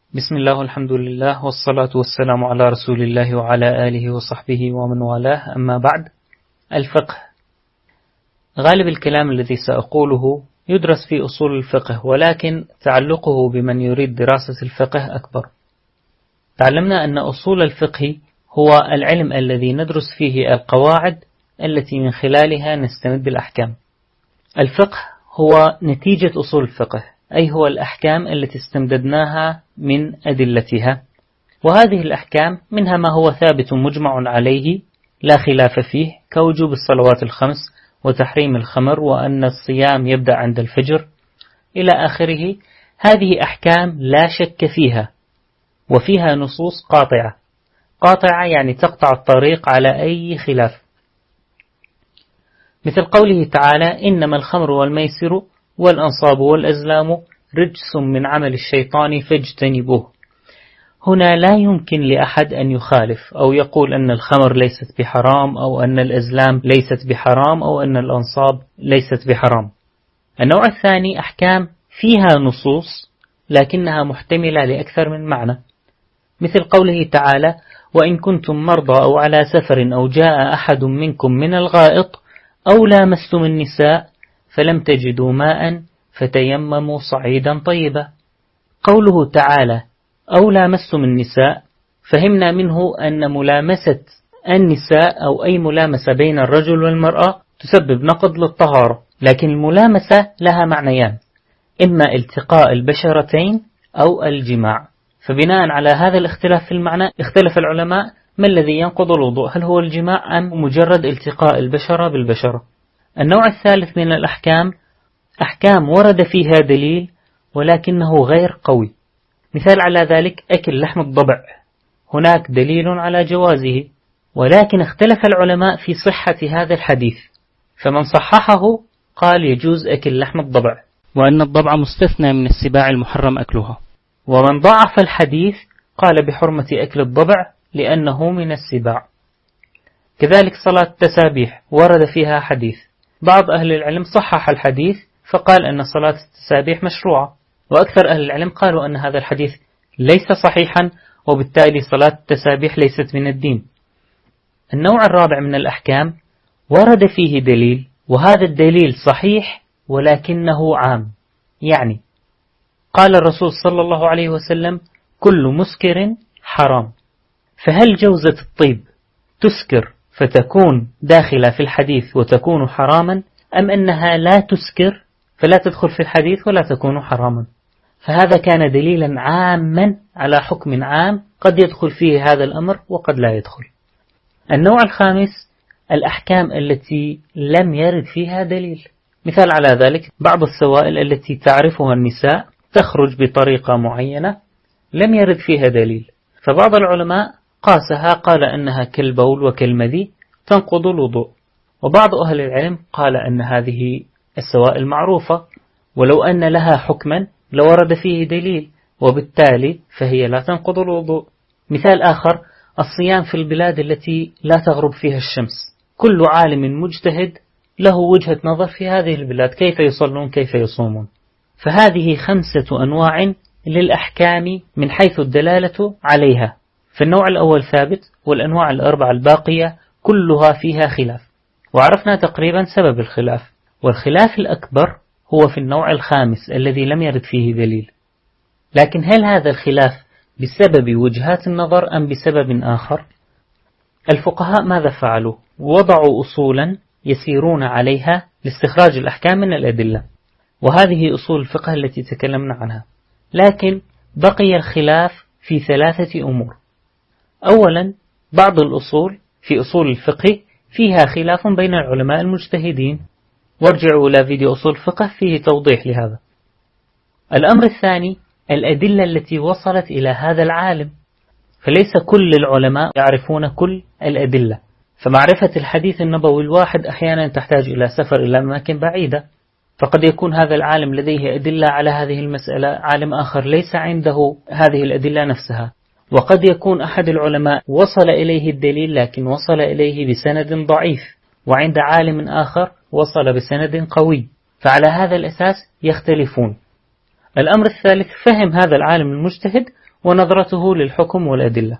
بسم الله والحمد لله والصلاة والسلام على رسول الله وعلى آله وصحبه ومن والاه، أما بعد. الفقه. غالب الكلام الذي سأقوله يدرس في أصول الفقه، ولكن تعلقه بمن يريد دراسة الفقه أكبر. تعلمنا أن أصول الفقه هو العلم الذي ندرس فيه القواعد التي من خلالها نستمد الأحكام. الفقه هو نتيجة أصول الفقه، أي هو الأحكام التي استمددناها من أدلتها، وهذه الأحكام منها ما هو ثابت مجمع عليه لا خلاف فيه، كوجوب الصلوات الخمس وتحريم الخمر وأن الصيام يبدأ عند الفجر إلى آخره. هذه أحكام لا شك فيها، وفيها نصوص قاطعة يعني تقطع الطريق على أي خلاف، مثل قوله تعالى: إنما الخمر والميسر والأنصاب والأزلام رجس من عمل الشيطان فاجتنبوه. هنا لا يمكن لأحد أن يخالف أو يقول أن الخمر ليست بحرام، أو أن الأزلام ليست بحرام، أو أن الأنصاب ليست بحرام. النوع الثاني أحكام فيها نصوص لكنها محتملة لأكثر من معنى، مثل قوله تعالى: وإن كنتم مرضى أو على سفر أو جاء أحد منكم من الغائط أو لامستم النساء فلم تجدوا ماء فتيمموا صعيدا طيبا. قوله تعالى أو لامستم النساء، فهمنا منه أن ملامسة النساء أو أي ملامسة بين الرجل والمرأة تسبب نقض للطهارة، لكن الملامسة لها معنيان: إما التقاء البشرتين أو الجماع. فبناء على هذا الاختلاف في المعنى اختلف العلماء ما الذي ينقض الوضوء، هل هو الجماع أم مجرد التقاء البشرة بالبشرة. النوع الثالث من الأحكام أحكام ورد فيها دليل ولكنه غير قوي، مثال على ذلك أكل لحم الضبع، هناك دليل على جوازه ولكن اختلف العلماء في صحة هذا الحديث، فمن صححه قال يجوز أكل لحم الضبع وأن الضبع مستثنى من السباع المحرم أكلها، ومن ضعف الحديث قال بحرمة أكل الضبع لأنه من السباع. كذلك صلاة التسابيح ورد فيها حديث، بعض أهل العلم صحح الحديث فقال أن صلاة التسابيح مشروعة، وأكثر أهل العلم قالوا أن هذا الحديث ليس صحيحا وبالتالي صلاة التسابيح ليست من الدين. النوع الرابع من الأحكام ورد فيه دليل، وهذا الدليل صحيح ولكنه عام، يعني قال الرسول صلى الله عليه وسلم: كل مسكر حرام. فهل جوزة الطيب تسكر فتكون داخلة في الحديث وتكون حراما، أم أنها لا تسكر فلا تدخل في الحديث ولا تكون حراما؟ فهذا كان دليلا عاما على حكم عام قد يدخل فيه هذا الأمر وقد لا يدخل. النوع الخامس الأحكام التي لم يرد فيها دليل، مثال على ذلك بعض السوائل التي تعرفها النساء تخرج بطريقة معينة لم يرد فيها دليل، فبعض العلماء قاسها قال أنها كالبول وكالمذي تنقض الوضوء، وبعض أهل العلم قال أن هذه السوائل معروفة ولو أن لها حكما لورد فيه دليل وبالتالي فهي لا تنقض الوضوء. مثال آخر الصيام في البلاد التي لا تغرب فيها الشمس، كل عالم مجتهد له وجهة نظر في هذه البلاد كيف يصلون كيف يصومون. فهذه 5 أنواع للأحكام من حيث الدلالة عليها، فالنوع الأول ثابت، والأنواع الأربعة الباقية كلها فيها خلاف، وعرفنا تقريبا سبب الخلاف، والخلاف الأكبر هو في النوع الخامس الذي لم يرد فيه دليل. لكن هل هذا الخلاف بسبب وجهات النظر أم بسبب آخر؟ الفقهاء ماذا فعلوا؟ وضعوا أصولا يسيرون عليها لاستخراج الأحكام من الأدلة، وهذه أصول الفقه التي تكلمنا عنها، لكن بقي الخلاف في 3 أمور. أولا بعض الأصول في أصول الفقه فيها خلاف بين العلماء المجتهدين، وارجعوا إلى فيديو أصول الفقه فيه توضيح لهذا. الأمر الثاني الأدلة التي وصلت إلى هذا العالم، فليس كل العلماء يعرفون كل الأدلة، فمعرفة الحديث النبوي الواحد أحيانا تحتاج إلى سفر إلى أماكن بعيدة، فقد يكون هذا العالم لديه أدلة على هذه المسألة، عالم آخر ليس عنده هذه الأدلة نفسها، وقد يكون أحد العلماء وصل إليه الدليل لكن وصل إليه بسند ضعيف، وعند عالم آخر وصل بسند قوي، فعلى هذا الأساس يختلفون. الأمر الثالث فهم هذا العالم المجتهد ونظرته للحكم والأدلة.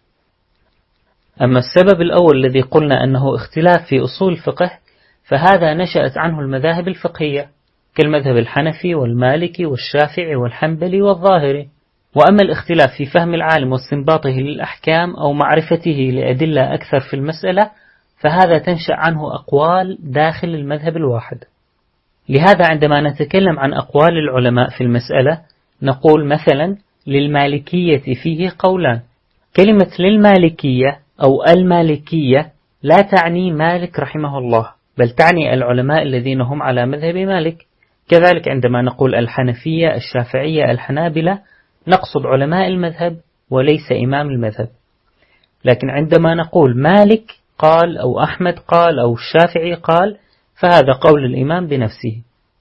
أما السبب الأول الذي قلنا أنه اختلاف في أصول الفقه، فهذا نشأت عنه المذاهب الفقهية كالمذهب الحنفي والمالكي والشافعي والحنبلي والظاهري. وأما الاختلاف في فهم العالم واستنباطه للأحكام أو معرفته لأدلة أكثر في المسألة، فهذا تنشأ عنه أقوال داخل المذهب الواحد. لهذا عندما نتكلم عن أقوال العلماء في المسألة نقول مثلا للمالكية فيه قولان. كلمة للمالكية أو المالكية لا تعني مالك رحمه الله، بل تعني العلماء الذين هم على مذهب مالك. كذلك عندما نقول الحنفية، الشافعية، الحنابلة، نقصد علماء المذهب وليس إمام المذهب. لكن عندما نقول مالك قال أو أحمد قال أو الشافعي قال، فهذا قول الإمام بنفسه.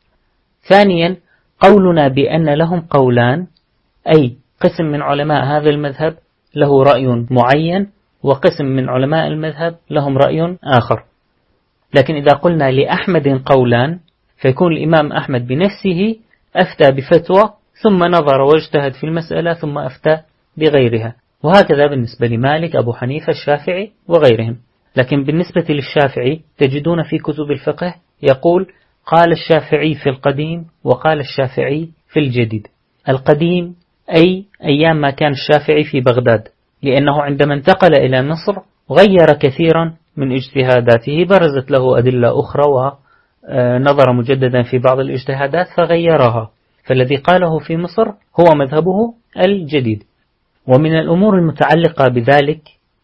ثانيا، قولنا بأن لهم قولان، أي قسم من علماء هذا المذهب له رأي معين وقسم من علماء المذهب لهم رأي آخر. لكن إذا قلنا لأحمد قولان، فيكون الإمام أحمد بنفسه أفتى بفتوى ثم نظر واجتهد في المسألة ثم أفتى بغيرها، وهكذا بالنسبة لمالك، أبو حنيفة، الشافعي وغيرهم. لكن بالنسبة للشافعي تجدون في كتب الفقه يقول قال الشافعي في القديم وقال الشافعي في الجديد. القديم أي أيام ما كان الشافعي في بغداد، لأنه عندما انتقل إلى مصر غير كثيرا من اجتهاداته، برزت له أدلة أخرى ونظر مجددا في بعض الاجتهادات فغيرها، فالذي قاله في مصر هو مذهبه الجديد. ومن الأمور المتعلقة بذلك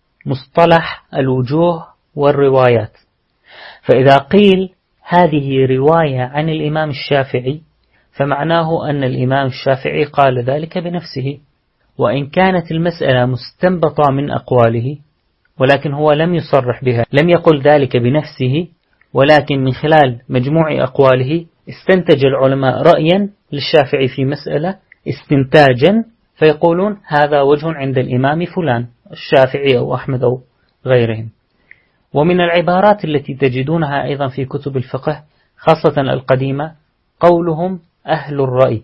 مصطلح الوجوه والروايات. فإذا قيل هذه رواية عن الإمام الشافعي، فمعناه أن الإمام الشافعي قال ذلك بنفسه، وإن كانت المسألة مستنبطة من أقواله، ولكن هو لم يصرح بها، لم يقل ذلك بنفسه، ولكن من خلال مجموع أقواله استنتج العلماء رأيا للشافعي في مسألة استنتاجا، فيقولون هذا وجه عند الإمام فلان الشافعي أو أحمد أو غيرهم. ومن العبارات التي تجدونها أيضا في كتب الفقه خاصة القديمة قولهم أهل الرأي،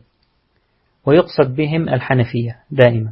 ويقصد بهم الحنفية دائما.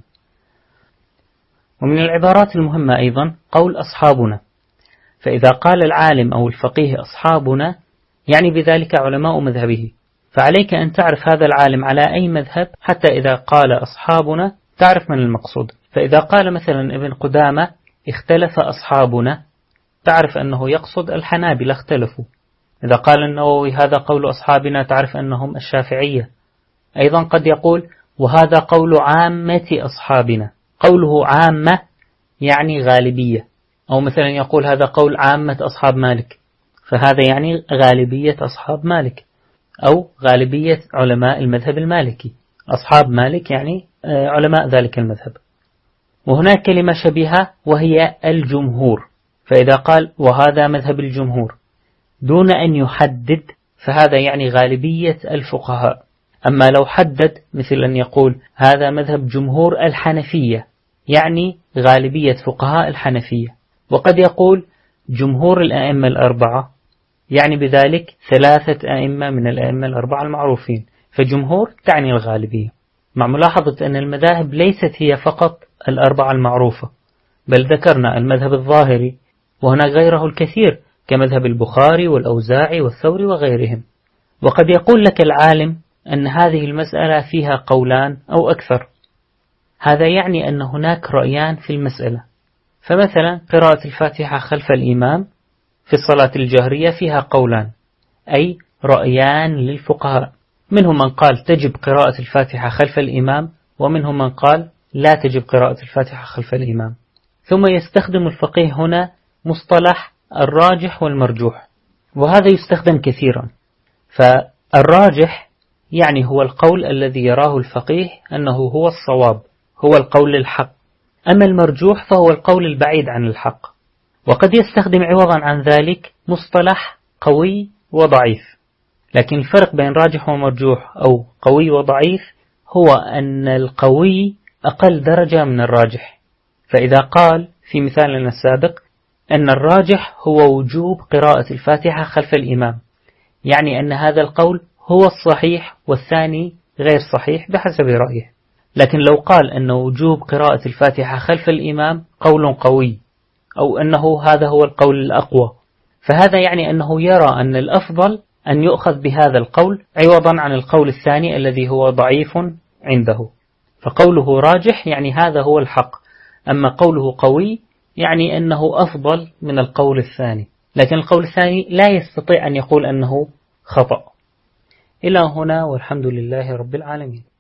ومن العبارات المهمة أيضا قول أصحابنا، فإذا قال العالم أو الفقيه أصحابنا يعني بذلك علماء مذهبه، فعليك أن تعرف هذا العالم على أي مذهب، حتى إذا قال أصحابنا تعرف من المقصود. فإذا قال مثلا ابن قدامة اختلف أصحابنا، تعرف أنه يقصد الحنابلة اختلفوا. إذا قال النووي هذا قول أصحابنا، تعرف أنهم الشافعية. أيضا قد يقول وهذا قول عامة أصحابنا، قوله عامة يعني غالبية. أو مثلا يقول هذا قول عامة أصحاب مالك، فهذا يعني غالبية أصحاب مالك، أو غالبية علماء المذهب المالكي. أصحاب مالك يعني علماء ذلك المذهب. وهناك كلمة شبيهة وهي الجمهور، فإذا قال وهذا مذهب الجمهور دون أن يحدد، فهذا يعني غالبية الفقهاء. أما لو حدد مثل أن يقول هذا مذهب جمهور الحنفية، يعني غالبية فقهاء الحنفية. وقد يقول جمهور الأئمة الأربعة، يعني بذلك 3 أئمة من الأئمة الأربعة المعروفين، فجمهور تعني الغالبية. مع ملاحظة أن المذاهب ليست هي فقط الأربعة المعروفة، بل ذكرنا المذهب الظاهري، وهناك غيره الكثير كمذهب البخاري والأوزاعي والثوري وغيرهم. وقد يقول لك العالم أن هذه المسألة فيها قولان أو أكثر، هذا يعني أن هناك رأيان في المسألة. فمثلا قراءة الفاتحة خلف الإمام في الصلاة الجهرية فيها قولان، أي رأيان للفقهاء، منهم من قال تجب قراءة الفاتحة خلف الإمام، ومنهم من قال لا تجب قراءة الفاتحة خلف الإمام. ثم يستخدم الفقيه هنا مصطلح الراجح والمرجوح، وهذا يستخدم كثيرا. فالراجح يعني هو القول الذي يراه الفقيه أنه هو الصواب، هو القول الحق. أما المرجوح فهو القول البعيد عن الحق. وقد يستخدم عوضا عن ذلك مصطلح قوي وضعيف. لكن الفرق بين راجح ومرجوح أو قوي وضعيف هو أن القوي أقل درجة من الراجح. فإذا قال في مثالنا السابق أن الراجح هو وجوب قراءة الفاتحة خلف الإمام، يعني أن هذا القول هو الصحيح والثاني غير صحيح بحسب رأيه. لكن لو قال أن وجوب قراءة الفاتحة خلف الإمام قول قوي، أو أنه هذا هو القول الأقوى، فهذا يعني أنه يرى أن الأفضل أن يؤخذ بهذا القول عوضا عن القول الثاني الذي هو ضعيف عنده. فقوله راجح يعني هذا هو الحق، أما قوله قوي يعني أنه أفضل من القول الثاني، لكن القول الثاني لا يستطيع أن يقول أنه خطأ. إلى هنا والحمد لله رب العالمين.